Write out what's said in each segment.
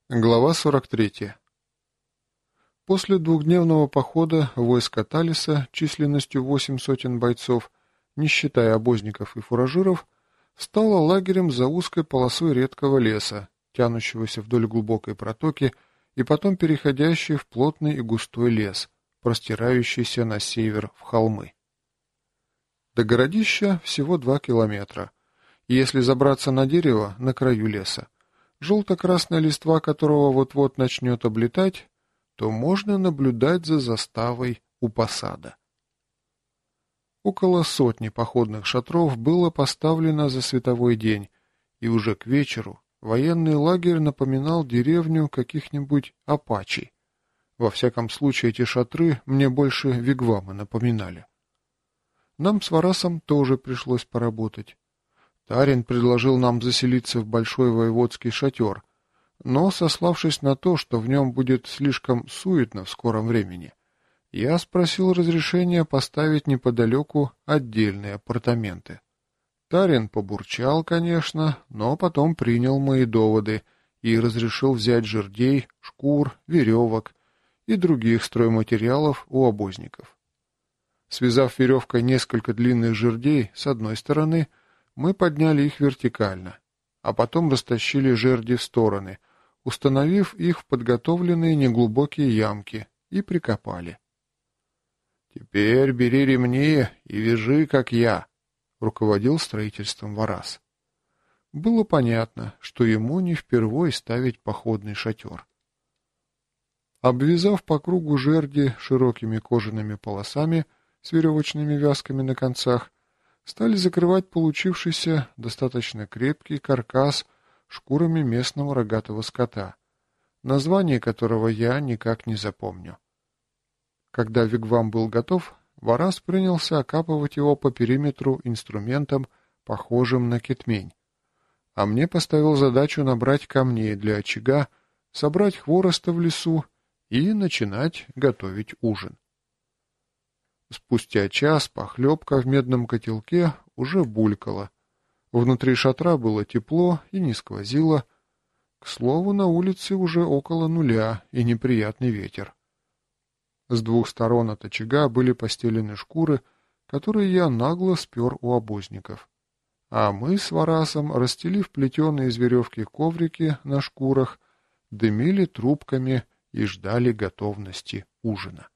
Глава 43. После двухдневного похода войска Талиса численностью 8 сотен бойцов, не считая обозников и фуражиров, стало лагерем за узкой полосой редкого леса, тянущегося вдоль глубокой протоки и потом переходящей в плотный и густой лес, простирающийся на север в холмы. До городища всего 2 километра, и если забраться на дерево на краю леса, желто-красная листва которого вот-вот начнет облетать, то можно наблюдать за заставой у посада. Около сотни походных шатров было поставлено за световой день, и уже к вечеру военный лагерь напоминал деревню каких-нибудь апачей. Во всяком случае, эти шатры мне больше вигвамы напоминали. Нам с Варасом тоже пришлось поработать. Тарин предложил нам заселиться в большой воеводский шатер, но, сославшись на то, что в нем будет слишком суетно в скором времени, я спросил разрешения поставить неподалеку отдельные апартаменты. Тарин побурчал, конечно, но потом принял мои доводы и разрешил взять жердей, шкур, веревок и других стройматериалов у обозников. Связав веревкой несколько длинных жердей с одной стороны, мы подняли их вертикально, а потом растащили жерди в стороны, установив их в подготовленные неглубокие ямки, и прикопали. «Теперь бери ремни и вяжи, как я», — руководил строительством Варас. Было понятно, что ему не впервой ставить походный шатер. Обвязав по кругу жерди широкими кожаными полосами с веревочными вязками на концах, стали закрывать получившийся достаточно крепкий каркас шкурами местного рогатого скота, название которого я никак не запомню. Когда вигвам был готов, Варас принялся окапывать его по периметру инструментом, похожим на кетмень, а мне поставил задачу набрать камней для очага, собрать хвороста в лесу и начинать готовить ужин. Спустя час похлебка в медном котелке уже булькала. Внутри шатра было тепло и не сквозило. К слову, на улице уже около нуля и неприятный ветер. С 2 сторон от очага были постелены шкуры, которые я нагло спер у обозников. А мы с Варасом, расстелив плетеные из веревки коврики на шкурах, дымили трубками и ждали готовности ужина.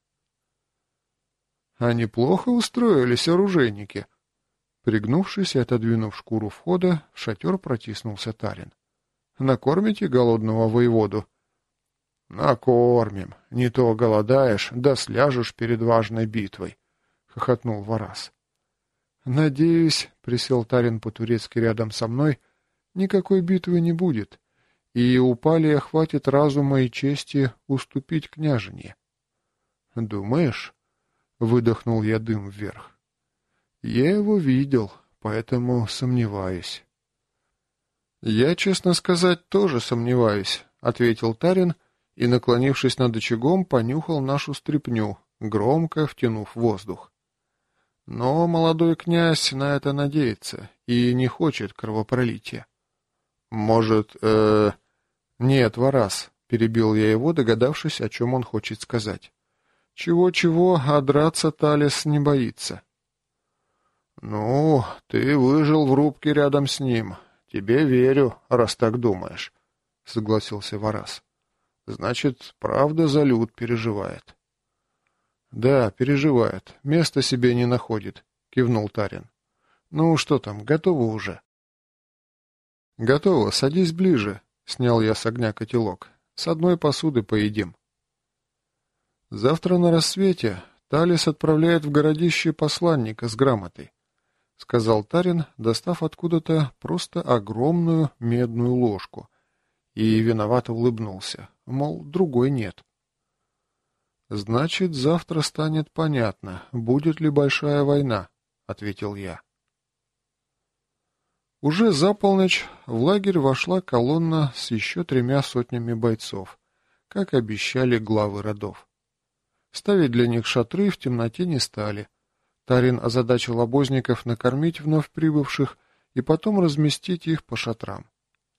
А неплохо устроились оружейники. Пригнувшись и отодвинув шкуру входа, в шатер протиснулся Тарин. «Накормите голодного воеводу?» «Накормим. Не то голодаешь, да сляжешь перед важной битвой», — хохотнул Варас. «Надеюсь», — присел Тарин по-турецки рядом со мной, — «никакой битвы не будет, и у Палия хватит разума и чести уступить княжине». «Думаешь?» — выдохнул я дым вверх. «Я его видел, поэтому сомневаюсь». «Я, честно сказать, тоже сомневаюсь», — ответил Тарин и, наклонившись над очагом, понюхал нашу стряпню, громко втянув воздух. «Но молодой князь на это надеется и не хочет кровопролития». «Может, «Нет, Варас», — перебил я его, догадавшись, о чем он хочет сказать. «Чего-чего, а драться Талис не боится». «Ну, ты выжил в рубке рядом с ним. Тебе верю, раз так думаешь», — согласился Варас. «Значит, правда за люд переживает». «Да, переживает. Места себе не находит», — кивнул Тарин. «Ну, что там, готово уже?» «Готово. Садись ближе», — снял я с огня котелок. «С одной посуды поедим». «Завтра на рассвете Талис отправляет в городище посланника с грамотой», — сказал Тарин, достав откуда-то просто огромную медную ложку, и виновато улыбнулся, мол, другой нет. «Значит, завтра станет понятно, будет ли большая война», — ответил я. Уже за полночь в лагерь вошла колонна с еще 3 сотнями бойцов, как обещали главы родов. Ставить для них шатры в темноте не стали. Тарин озадачил обозников накормить вновь прибывших и потом разместить их по шатрам.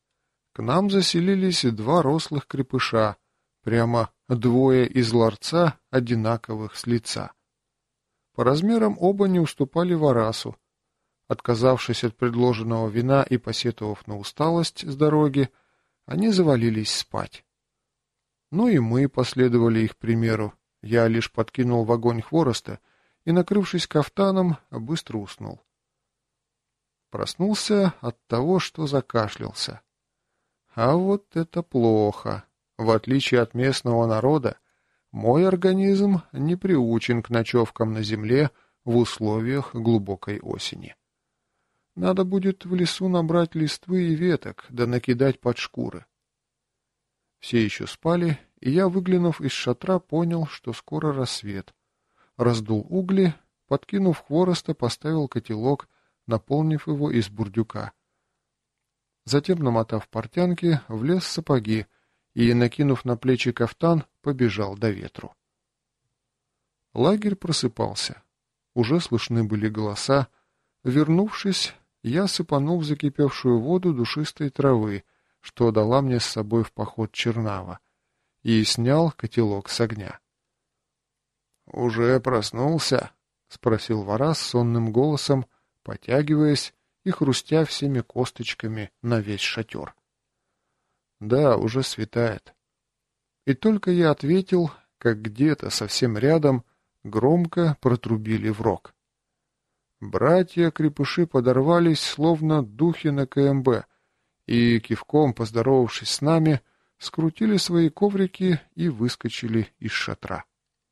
К нам заселились 2 рослых крепыша, прямо 2 из ларца, одинаковых с лица. По размерам оба не уступали Варасу. Отказавшись от предложенного вина и посетовав на усталость с дороги, они завалились спать. Ну и мы последовали их примеру. Я лишь подкинул в огонь хвороста и, накрывшись кафтаном, быстро уснул. Проснулся от того, что закашлялся. А вот это плохо. В отличие от местного народа, мой организм не приучен к ночевкам на земле в условиях глубокой осени. Надо будет в лесу набрать листвы и веток, да накидать под шкуры. Все еще спали, и я, выглянув из шатра, понял, что скоро рассвет. Раздул угли, подкинув хвороста, поставил котелок, наполнив его из бурдюка. Затем, намотав портянки, влез в сапоги и, накинув на плечи кафтан, побежал до ветру. Лагерь просыпался. Уже слышны были голоса. Вернувшись, я сыпанул в закипевшую воду душистой травы, что дала мне с собой в поход Чернава, и снял котелок с огня. «Уже проснулся?» — спросил Варас сонным голосом, потягиваясь и хрустя всеми косточками на весь шатер. «Да, уже светает». И только я ответил, как где-то совсем рядом громко протрубили в рог. Братья-крепыши подорвались, словно духи на КМБ, и, кивком поздоровавшись с нами, скрутили свои коврики и выскочили из шатра.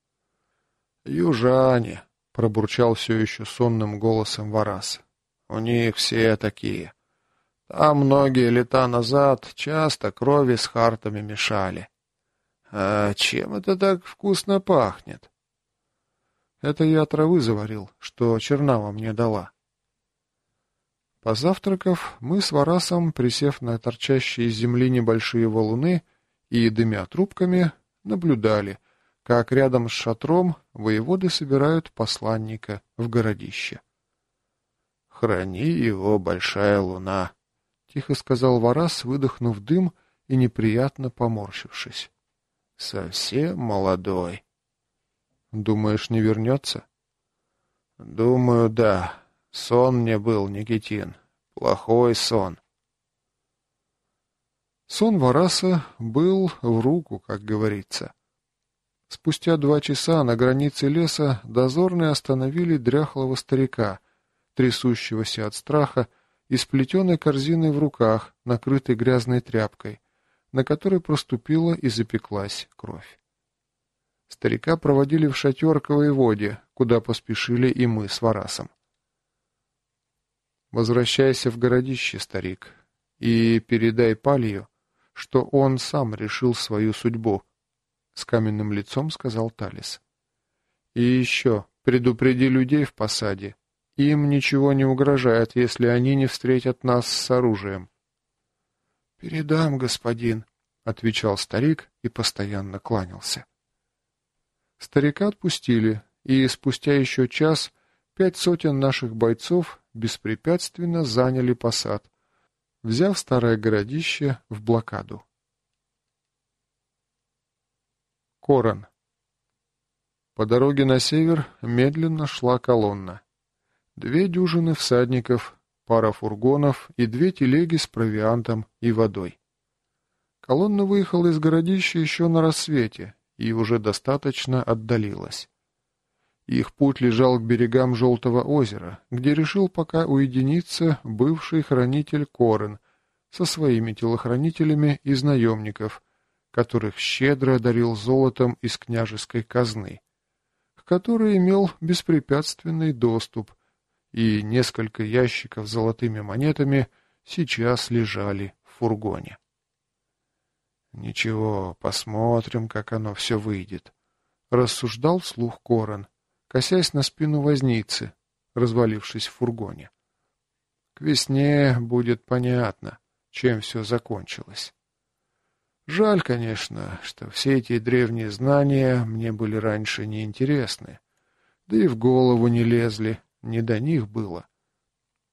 «Южане!» — пробурчал все еще сонным голосом Варас. «У них все такие. Там многие лета назад часто крови с хартами мешали. А чем это так вкусно пахнет?» «Это я травы заварил, что Чернава мне дала». Позавтракав, мы с Варасом, присев на торчащие из земли небольшие валуны и, дымя трубками, наблюдали, как рядом с шатром воеводы собирают посланника в городище. «Храни его, большая луна», — тихо сказал Варас, выдохнув дым и неприятно поморщившись. «Совсем молодой». «Думаешь, не вернется?» «Думаю, да. Сон мне был, Никитин. Плохой сон». Сон Вараса был в руку, как говорится. Спустя 2 часа на границе леса дозорные остановили дряхлого старика, трясущегося от страха и с плетеной корзиной в руках, накрытой грязной тряпкой, на которой проступила и запеклась кровь. Старика проводили в шатер к воеводе, куда поспешили и мы с Варасом. «Возвращайся в городище, старик, и передай Палию, что он сам решил свою судьбу», — с каменным лицом сказал Талис. «И еще предупреди людей в посаде. Им ничего не угрожает, если они не встретят нас с оружием». «Передам, господин», — отвечал старик и постоянно кланялся. Старика отпустили, и спустя еще час 5 сотен наших бойцов беспрепятственно заняли посад, взяв старое городище в блокаду. Коран. По дороге на север медленно шла колонна. 2 дюжины всадников, пара фургонов и 2 телеги с провиантом и водой. Колонна выехала из городища еще на рассвете и уже достаточно отдалилась. Их путь лежал к берегам Желтого озера, где решил пока уединиться бывший хранитель Корен со своими телохранителями из наемников, которых щедро одарил золотом из княжеской казны, к которой имел беспрепятственный доступ, и несколько ящиков с золотыми монетами сейчас лежали в фургоне. «Ничего, посмотрим, как оно все выйдет», — рассуждал вслух Коран, косясь на спину возницы, развалившись в фургоне. «К весне будет понятно, чем все закончилось. Жаль, конечно, что все эти древние знания мне были раньше неинтересны, да и в голову не лезли, не до них было.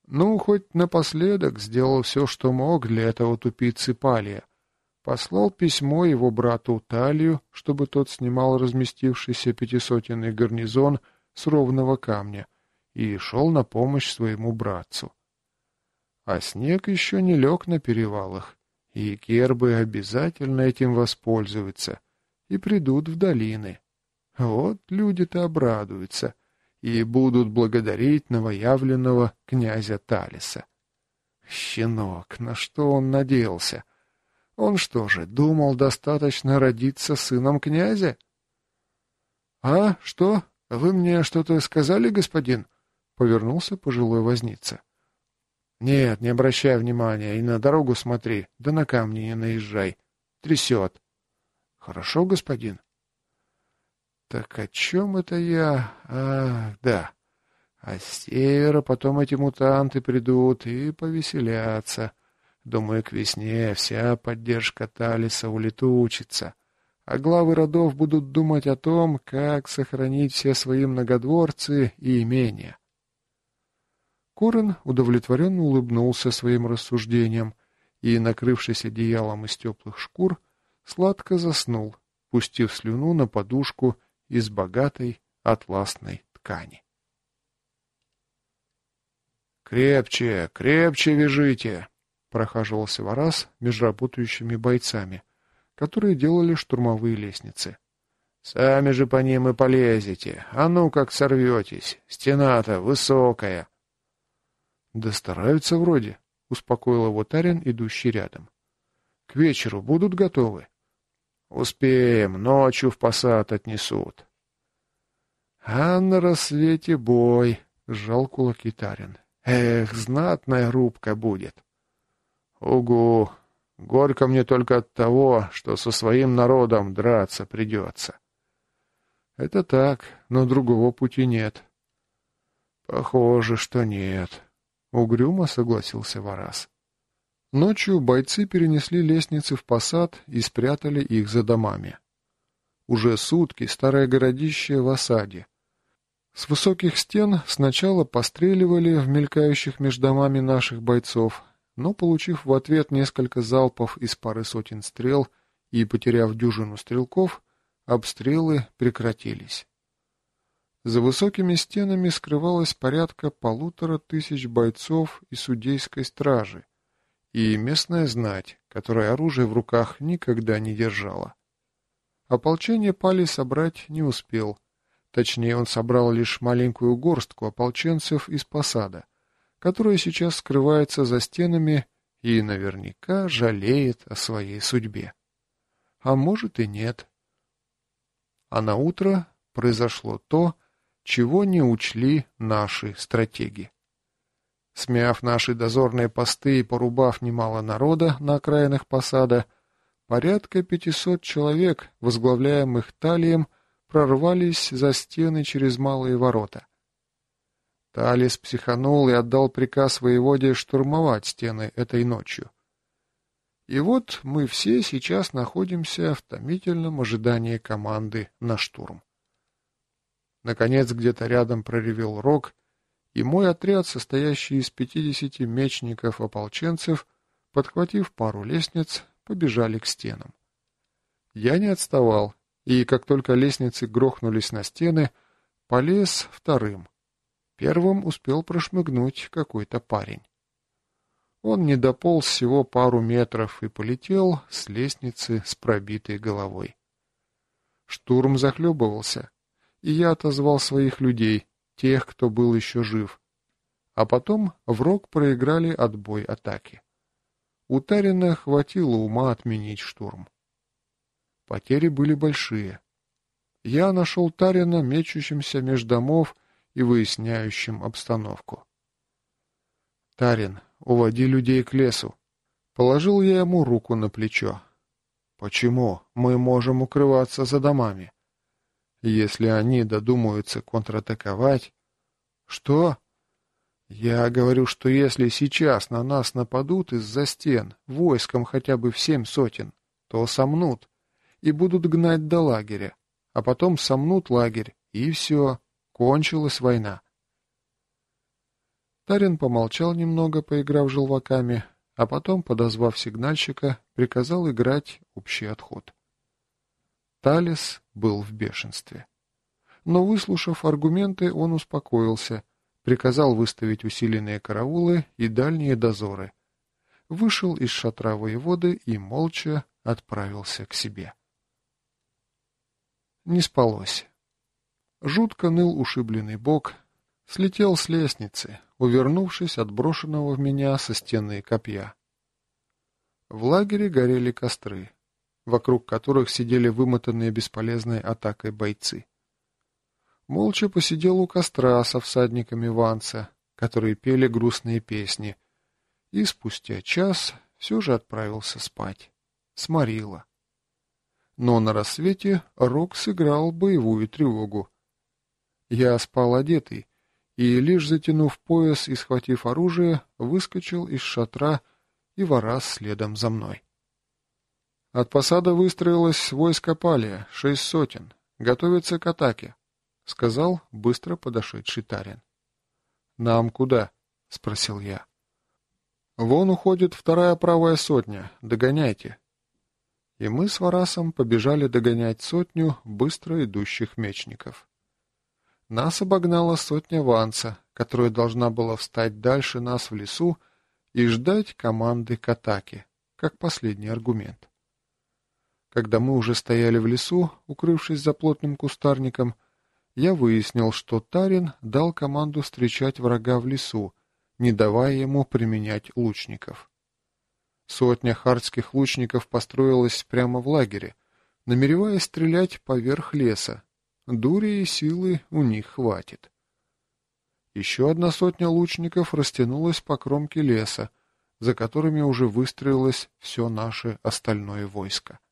Ну, хоть напоследок сделал все, что мог для этого тупицы Палия. Послал письмо его брату Талию, чтобы тот снимал разместившийся пятисотенный гарнизон с ровного камня и шел на помощь своему братцу. А снег еще не лег на перевалах, и кербы обязательно этим воспользуются и придут в долины. Вот люди-то обрадуются и будут благодарить новоявленного князя Талиса. Щенок, на что он надеялся? Он что же, думал, достаточно родиться сыном князя? — А, что? Вы мне что-то сказали, господин? — повернулся пожилой возница. — Нет, не обращай внимания и на дорогу смотри, да на камни не наезжай. Трясет. — Хорошо, господин. — Так о чем это я? Ах, да. А с севера потом эти мутанты придут и повеселятся. Думаю, к весне вся поддержка Талиса улетучится, а главы родов будут думать о том, как сохранить все свои многодворцы и имения. Корен удовлетворенно улыбнулся своим рассуждениям и, накрывшись одеялом из теплых шкур, сладко заснул, пустив слюну на подушку из богатой атласной ткани. «Крепче, крепче вяжите!» — прохаживался Варас между работающими бойцами, которые делали штурмовые лестницы. «Сами же по ним и полезете. А ну как сорветесь! Стена-то высокая!» «Да стараются вроде», — успокоил его Тарин, идущий рядом. «К вечеру будут готовы?» «Успеем, ночью в посад отнесут». «А на рассвете бой», — сжал кулаки Тарин. «Эх, знатная рубка будет». «Угу! Горько мне только от того, что со своим народом драться придется». «Это так, но другого пути нет». «Похоже, что нет», — угрюмо согласился Варас. Ночью бойцы перенесли лестницы в посад и спрятали их за домами. Уже сутки старое городище в осаде. С высоких стен сначала постреливали в мелькающих между домами наших бойцов, но, получив в ответ несколько залпов из пары сотен стрел и потеряв дюжину стрелков, обстрелы прекратились. За высокими стенами скрывалось порядка 1500 бойцов и судейской стражи, и местная знать, которая оружие в руках никогда не держала. Ополчение Пали собрать не успел. Точнее, он собрал лишь маленькую горстку ополченцев из посада, которая сейчас скрывается за стенами и наверняка жалеет о своей судьбе. А может и нет. А на утро произошло то, чего не учли наши стратеги. Смяв наши дозорные посты и порубав немало народа на окраинах посада, порядка 500 человек, возглавляемых Талием, прорвались за стены через малые ворота. Талис психанул и отдал приказ воеводе штурмовать стены этой ночью. И вот мы все сейчас находимся в томительном ожидании команды на штурм. Наконец где-то рядом проревел рог, и мой отряд, состоящий из 50 мечников-ополченцев, подхватив пару лестниц, побежали к стенам. Я не отставал, и как только лестницы грохнулись на стены, полез вторым. Первым успел прошмыгнуть какой-то парень. Он не дополз всего пару метров и полетел с лестницы с пробитой головой. Штурм захлебывался, и я отозвал своих людей, тех, кто был еще жив. А потом в рог проиграли отбой атаки. У Тарина хватило ума отменить штурм. Потери были большие. Я нашел Тарина, мечущимся меж домов и выясняющим обстановку. «Тарин, уводи людей к лесу». Положил я ему руку на плечо. «Почему? Мы можем укрываться за домами. Если они додумаются контратаковать...» «Что?» «Я говорю, что если сейчас на нас нападут из-за стен, войском хотя бы в 7 сотен, то сомнут и будут гнать до лагеря, а потом сомнут лагерь, и все, кончилась война». Тарин помолчал немного, поиграв желваками, а потом, подозвав сигнальщика, приказал играть общий отход. Талис был в бешенстве. Но, выслушав аргументы, он успокоился, приказал выставить усиленные караулы и дальние дозоры, вышел из шатра воеводы и молча отправился к себе. Не спалось. Жутко ныл ушибленный бок, слетел с лестницы, увернувшись от брошенного в меня со стены копья. В лагере горели костры, вокруг которых сидели вымотанные бесполезной атакой бойцы. Молча посидел у костра со всадниками Ванца, которые пели грустные песни, и спустя час все же отправился спать. Сморило. Но на рассвете Рок сыграл боевую тревогу. Я спал одетый, и, лишь затянув пояс и схватив оружие, выскочил из шатра и ворас следом за мной. От посада выстроилось войско Палия, 6 сотен, готовится к атаке, — сказал быстро подошедший Тарин. — Нам куда? — спросил я. — Вон уходит 2-я правая сотня, догоняйте. И мы с Варасом побежали догонять 100 быстро идущих мечников. Нас обогнала 100 Ванца, которая должна была встать дальше нас в лесу и ждать команды к атаке, как последний аргумент. Когда мы уже стояли в лесу, укрывшись за плотным кустарником, я выяснил, что Тарин дал команду встречать врага в лесу, не давая ему применять лучников. 100 хардских лучников построилась прямо в лагере, намереваясь стрелять поверх леса. Дури и силы у них хватит. Еще 100 лучников растянулась по кромке леса, за которыми уже выстроилось все наше остальное войско.